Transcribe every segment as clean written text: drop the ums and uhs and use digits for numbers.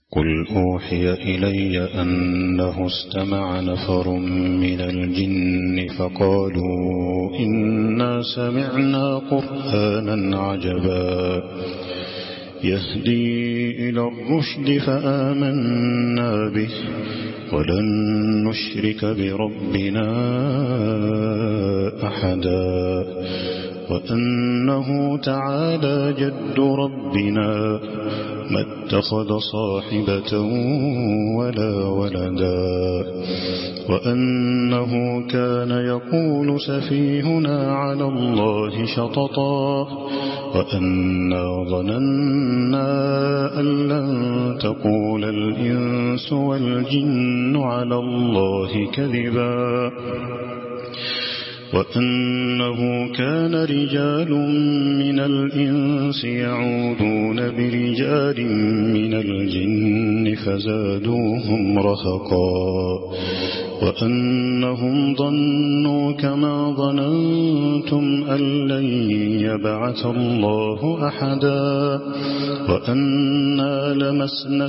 قل أوحي إلي أنه استمع نفر من الجن فقالوا إنا سمعنا قرآنا عجبا يهدي إلى الرشد فآمنا به ولن نشرك بربنا أحدا وأنه تعالى جد ربنا ما اتخذ صاحبة ولا ولدا وأنه كان يقول سفيهنا على الله شططا وأنا ظننا أن لن تقول الإنس والجن على الله كذبا وأنه كان رجال من الإنس يعوذون برجال من الجن فزادوهم رهقا وأنهم ظنوا كما ظننتم أن لن يبعث الله أحدا وأنا لمسنا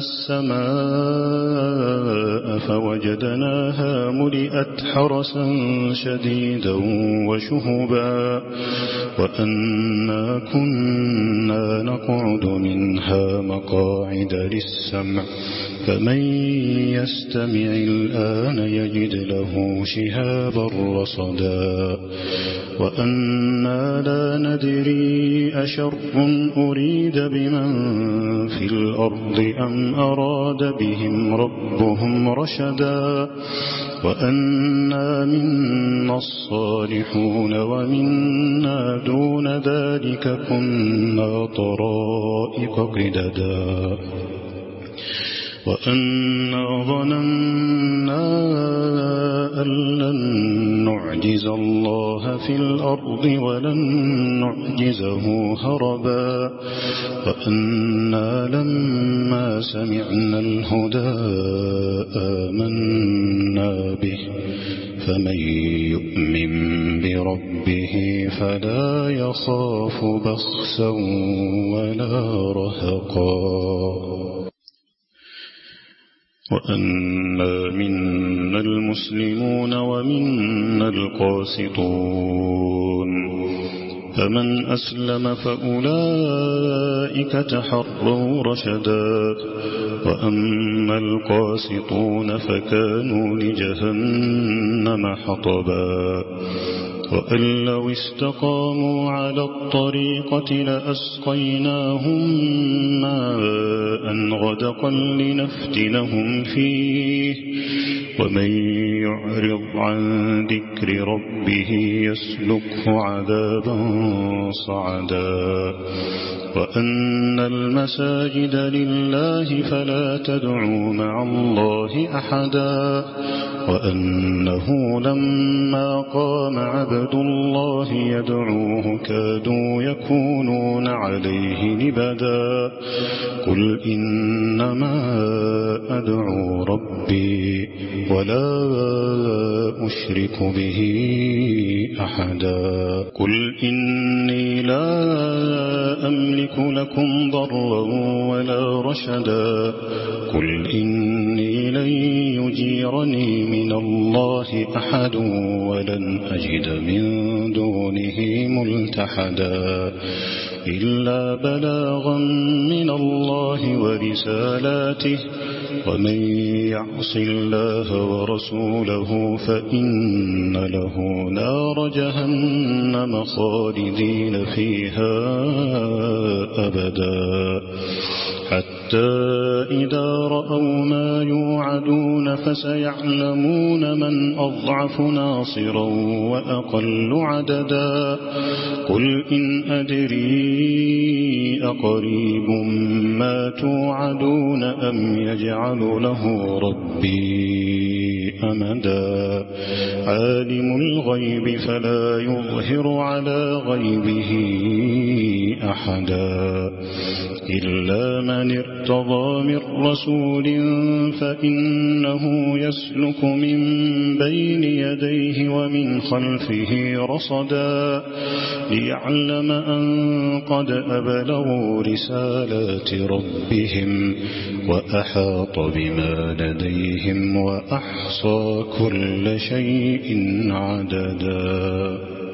السماء فوجدناها ملئت حرسا شديدا وشهبا وأنا كنا نقعد منها مقاعد للسمع فمن يستمع الآن يجد له شهابا رصدا وأنا لا ندري أشر أريد بمن في الأرض أم أراد بهم ربهم رشدا وأنا منا الصالحون ومنا دون ذلك كنا طرائق قددا وأنا ظننا أن لن نعجز الله في الأرض ولن نعجزه هربا وأنا لما سمعنا الهدى آمنا به فمن يؤمن بربه فلا يخاف بخسا ولا رهقا وأنا منا المسلمون ومنا القاسطون فمن أسلم فأولئك تحروا رشدا وأما القاسطون فكانوا لجهنم حطبا وأن لو استقاموا على الطريقة لأسقيناهم ماء غدقا لنفتنهم فيه ومن يعرض عن ذكر ربه يسلكه عذابا صعدا وأن المساجد لله فلا تدعوا مع الله أحدا وأنه لما قام عبد الله يدعوه كادوا يكونون عليه لبدا قل إنما أدعو ربي ولا أشرك به أحدا قل إني لا أملك لكم ضرا ولا رشدا قل إني لن يجيرني من الله أحد ولن أجد من دونه ملتحدا إلا بلاغا من الله ورسالاته ومن يعص الله ورسوله فإن له نار جهنم خالدين فيها أبدا حتى إذا رأوا ما يوعدون فسيعلمون من أضعف ناصرا وأقل عددا قل إن أدري أقريب ما توعدون أم يجعل له ربي أمدا عالم الغيب فلا يظهر على غيبه أحدا إلا من ارتضى من رسول فإنه يسلك من بين يديه ومن خلفه رصدا ليعلم أن قد أبلغوا رسالات ربهم وأحاط بما لديهم وأحصى كل شيء عددا.